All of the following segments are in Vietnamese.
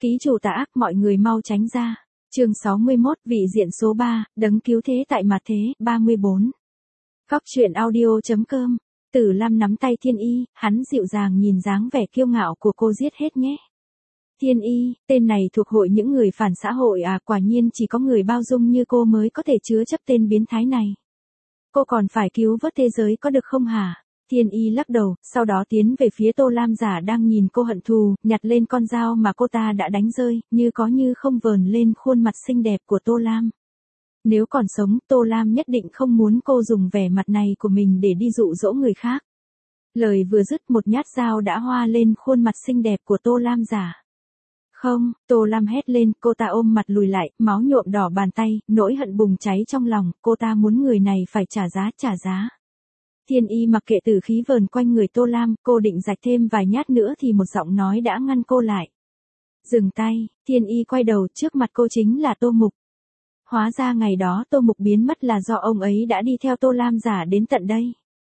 Ký chủ tà ác, mọi người mau tránh ra. Chương 61, vị diện số 3, đấng cứu thế tại mặt thế, 34. Góc truyện audio.com. Tử Lam nắm tay Thiên Y, hắn dịu dàng nhìn dáng vẻ kiêu ngạo của cô, giết hết nhé. Thiên Y, tên này thuộc hội những người phản xã hội à, quả nhiên chỉ có người bao dung như cô mới có thể chứa chấp tên biến thái này. Cô còn phải cứu vớt thế giới có được không hả? Thiên Y lắc đầu, sau đó tiến về phía Tô Lam giả đang nhìn cô hận thù, nhặt lên con dao mà cô ta đã đánh rơi, như có như không vờn lên khuôn mặt xinh đẹp của Tô Lam. Nếu còn sống, Tô Lam nhất định không muốn cô dùng vẻ mặt này của mình để đi dụ dỗ người khác. Lời vừa dứt, một nhát dao đã hoa lên khuôn mặt xinh đẹp của Tô Lam giả. Không, Tô Lam hét lên, cô ta ôm mặt lùi lại, máu nhuộm đỏ bàn tay, nỗi hận bùng cháy trong lòng, cô ta muốn người này phải trả giá. Thiên Y mặc kệ tử khí vờn quanh người Tô Lam, cô định rạch thêm vài nhát nữa thì một giọng nói đã ngăn cô lại. Dừng tay, Thiên Y quay đầu, trước mặt cô chính là Tô Mục. Hóa ra ngày đó Tô Mục biến mất là do ông ấy đã đi theo Tô Lam giả đến tận đây.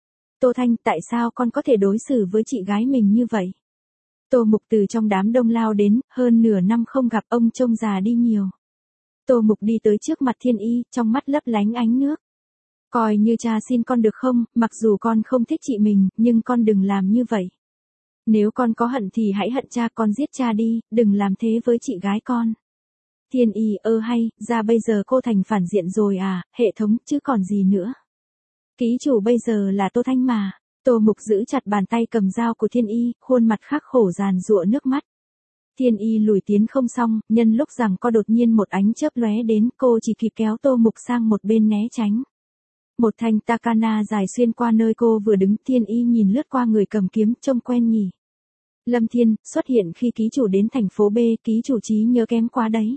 Tô Thanh, tại sao con có thể đối xử với chị gái mình như vậy? Tô Mục từ trong đám đông lao đến, hơn nửa năm không gặp, ông trông già đi nhiều. Tô Mục đi tới trước mặt Thiên Y, trong mắt lấp lánh ánh nước. Coi như cha xin con được không, mặc dù con không thích chị mình, nhưng con đừng làm như vậy. Nếu con có hận thì hãy hận cha, con giết cha đi, đừng làm thế với chị gái con. Thiên Y, hay, ra bây giờ cô thành phản diện rồi à, hệ thống, chứ còn gì nữa. Ký chủ bây giờ là Tô Thanh mà. Tô Mục giữ chặt bàn tay cầm dao của Thiên Y, khuôn mặt khắc khổ giàn giụa nước mắt. Thiên Y lùi tiến không xong, nhân lúc rằng có đột nhiên một ánh chớp lóe đến, cô chỉ kịp kéo Tô Mục sang một bên né tránh. Một thanh takana dài xuyên qua nơi cô vừa đứng, Thiên Y nhìn lướt qua người cầm kiếm, trông quen nhỉ. Lâm Thiên, xuất hiện khi ký chủ đến thành phố B, ký chủ trí nhớ kém quá đấy.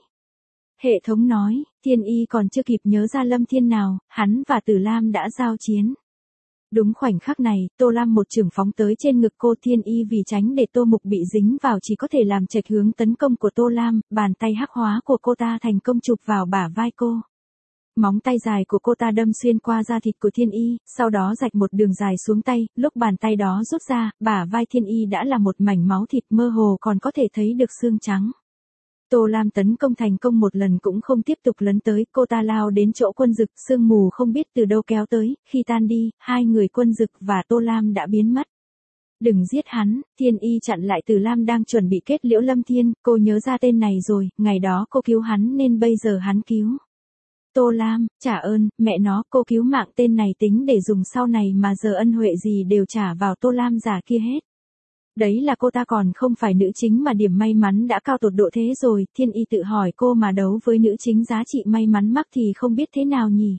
Hệ thống nói, Thiên Y còn chưa kịp nhớ ra Lâm Thiên nào, hắn và Tử Lam đã giao chiến. Đúng khoảnh khắc này, Tô Lam một chưởng phóng tới trên ngực cô. Thiên Y vì tránh để Tô Mục bị dính vào chỉ có thể làm chệch hướng tấn công của Tô Lam, bàn tay hắc hóa của cô ta thành công chụp vào bả vai cô. Móng tay dài của cô ta đâm xuyên qua da thịt của Thiên Y, sau đó rạch một đường dài xuống tay, lúc bàn tay đó rút ra, bả vai Thiên Y đã là một mảnh máu thịt, mơ hồ còn có thể thấy được xương trắng. Tô Lam tấn công thành công một lần cũng không tiếp tục lấn tới, cô ta lao đến chỗ Quân Dực, sương mù không biết từ đâu kéo tới, khi tan đi, hai người Quân Dực và Tô Lam đã biến mất. Đừng giết hắn, Thiên Y chặn lại Tử Lam đang chuẩn bị kết liễu Lâm Thiên, cô nhớ ra tên này rồi, ngày đó cô cứu hắn nên bây giờ hắn cứu. Tô Lam, trả ơn, mẹ nó, cô cứu mạng tên này tính để dùng sau này mà giờ ân huệ gì đều trả vào Tô Lam giả kia hết. Đấy là cô ta còn không phải nữ chính mà điểm may mắn đã cao tột độ thế rồi, Thiên Y tự hỏi cô mà đấu với nữ chính giá trị may mắn mắc thì không biết thế nào nhỉ.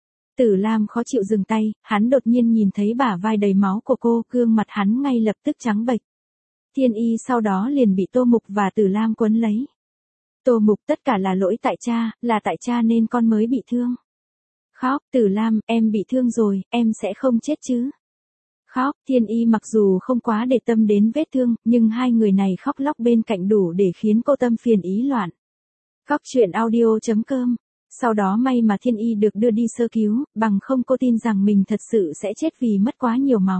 Tử Lam khó chịu dừng tay, hắn đột nhiên nhìn thấy bả vai đầy máu của cô, gương mặt hắn ngay lập tức trắng bệch. Thiên Y sau đó liền bị Tô Mục và Tử Lam quấn lấy. Tô Mục, tất cả là lỗi tại cha, là tại cha nên con mới bị thương. Khóc, Tử Lam, em bị thương rồi, em sẽ không chết chứ. Khóc, Thiên Y mặc dù không quá để tâm đến vết thương, nhưng hai người này khóc lóc bên cạnh đủ để khiến cô tâm phiền ý loạn. Góc truyện audio.com. Sau đó may mà Thiên Y được đưa đi sơ cứu, bằng không cô tin rằng mình thật sự sẽ chết vì mất quá nhiều máu.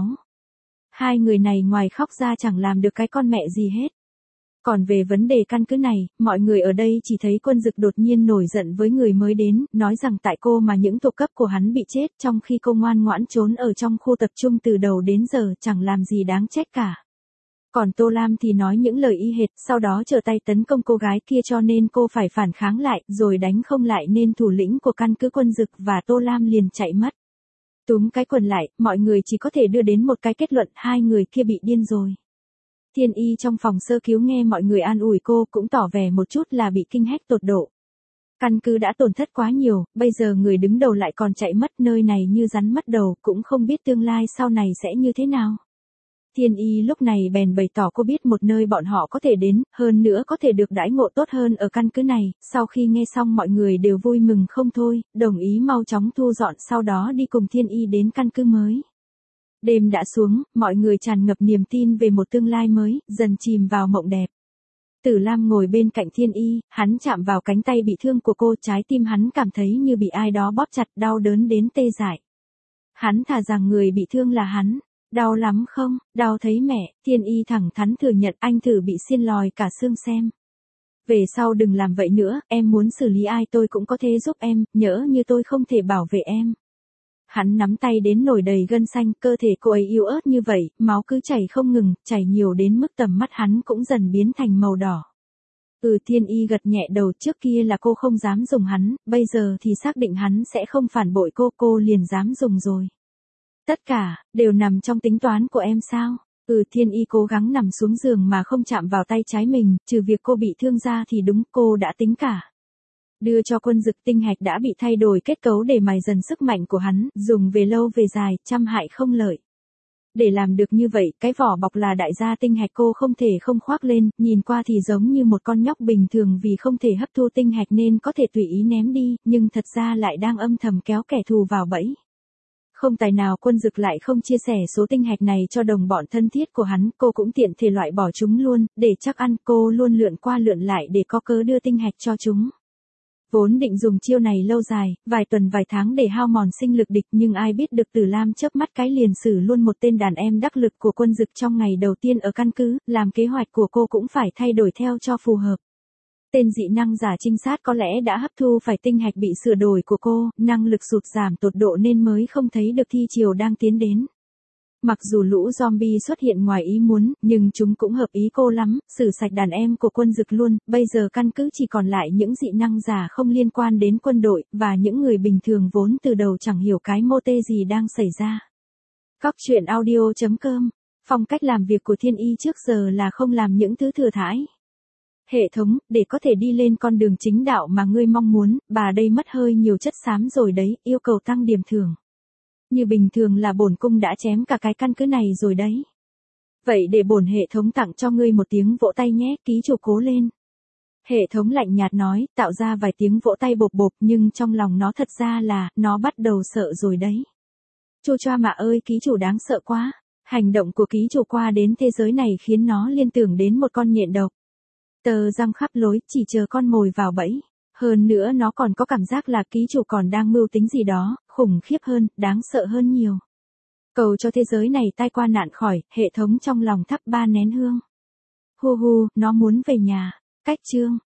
Hai người này ngoài khóc ra chẳng làm được cái con mẹ gì hết. Còn về vấn đề căn cứ này, mọi người ở đây chỉ thấy Quân Dực đột nhiên nổi giận với người mới đến, nói rằng tại cô mà những thuộc cấp của hắn bị chết, trong khi cô ngoan ngoãn trốn ở trong khu tập trung từ đầu đến giờ, chẳng làm gì đáng trách cả. Còn Tô Lam thì nói những lời y hệt, sau đó trở tay tấn công cô gái kia cho nên cô phải phản kháng lại, rồi đánh không lại nên thủ lĩnh của căn cứ Quân Dực và Tô Lam liền chạy mất. Túm cái quần lại, mọi người chỉ có thể đưa đến một cái kết luận, hai người kia bị điên rồi. Thiên Y trong phòng sơ cứu nghe mọi người an ủi cô cũng tỏ vẻ một chút là bị kinh hách tột độ. Căn cứ đã tổn thất quá nhiều, bây giờ người đứng đầu lại còn chạy mất, nơi này như rắn mất đầu, cũng không biết tương lai sau này sẽ như thế nào. Thiên Y lúc này bèn bày tỏ cô biết một nơi bọn họ có thể đến, hơn nữa có thể được đãi ngộ tốt hơn ở căn cứ này. Sau khi nghe xong mọi người đều vui mừng không thôi, đồng ý mau chóng thu dọn sau đó đi cùng Thiên Y đến căn cứ mới. Đêm đã xuống, mọi người tràn ngập niềm tin về một tương lai mới, dần chìm vào mộng đẹp. Tử Lam ngồi bên cạnh Thiên Y, hắn chạm vào cánh tay bị thương của cô, trái tim hắn cảm thấy như bị ai đó bóp chặt, đau đớn đến tê dại. Hắn thà rằng người bị thương là hắn. Đau lắm không? Đau thấy mẹ, Thiên Y thẳng thắn thừa nhận, anh thử bị xiên lòi cả xương xem. Về sau đừng làm vậy nữa, em muốn xử lý ai tôi cũng có thể giúp em, nhỡ như tôi không thể bảo vệ em. Hắn nắm tay đến nổi đầy gân xanh, cơ thể cô ấy yếu ớt như vậy, máu cứ chảy không ngừng, chảy nhiều đến mức tầm mắt hắn cũng dần biến thành màu đỏ. Thiên Y gật nhẹ đầu, trước kia là cô không dám dùng hắn, bây giờ thì xác định hắn sẽ không phản bội cô liền dám dùng rồi. Tất cả, đều nằm trong tính toán của em sao? Thiên Y cố gắng nằm xuống giường mà không chạm vào tay trái mình, trừ việc cô bị thương ra thì đúng cô đã tính cả. Đưa cho Quân Dực tinh hạch đã bị thay đổi kết cấu để mài dần sức mạnh của hắn, dùng về lâu về dài, trăm hại không lợi. Để làm được như vậy, cái vỏ bọc là đại gia tinh hạch cô không thể không khoác lên, nhìn qua thì giống như một con nhóc bình thường vì không thể hấp thu tinh hạch nên có thể tùy ý ném đi, nhưng thật ra lại đang âm thầm kéo kẻ thù vào bẫy. Không tài nào Quân Dực lại không chia sẻ số tinh hạch này cho đồng bọn thân thiết của hắn, cô cũng tiện thể loại bỏ chúng luôn, để chắc ăn, cô luôn lượn qua lượn lại để có cớ đưa tinh hạch cho chúng. Vốn định dùng chiêu này lâu dài, vài tuần vài tháng để hao mòn sinh lực địch, nhưng ai biết được Tử Lam chớp mắt cái liền xử luôn một tên đàn em đắc lực của Quân Dực trong ngày đầu tiên ở căn cứ, làm kế hoạch của cô cũng phải thay đổi theo cho phù hợp. Tên dị năng giả trinh sát có lẽ đã hấp thu phải tinh hạch bị sửa đổi của cô, năng lực sụt giảm tột độ nên mới không thấy được thi chiều đang tiến đến. Mặc dù lũ zombie xuất hiện ngoài ý muốn, nhưng chúng cũng hợp ý cô lắm, xử sạch đàn em của Quân Dực luôn, bây giờ căn cứ chỉ còn lại những dị năng giả không liên quan đến quân đội, và những người bình thường vốn từ đầu chẳng hiểu cái mô tê gì đang xảy ra. Cóc truyện audio.com. Phong cách làm việc của Thiên Y trước giờ là không làm những thứ thừa thãi. Hệ thống, để có thể đi lên con đường chính đạo mà ngươi mong muốn, bà đây mất hơi nhiều chất xám rồi đấy, yêu cầu tăng điểm thưởng. Như bình thường là bổn cung đã chém cả cái căn cứ này rồi đấy. Vậy để bổn hệ thống tặng cho ngươi một tiếng vỗ tay nhé, ký chủ cố lên. Hệ thống lạnh nhạt nói, tạo ra vài tiếng vỗ tay bộp bộp nhưng trong lòng nó thật ra là, nó bắt đầu sợ rồi đấy. Chua choa mà ơi, ký chủ đáng sợ quá. Hành động của ký chủ qua đến thế giới này khiến nó liên tưởng đến một con nhện độc. Tờ răng khắp lối, chỉ chờ con mồi vào bẫy. Hơn nữa nó còn có cảm giác là ký chủ còn đang mưu tính gì đó, khủng khiếp hơn, đáng sợ hơn nhiều. Cầu cho thế giới này tai qua nạn khỏi, hệ thống trong lòng thắp 3 nén hương. Hu hu, nó muốn về nhà. Cách chương.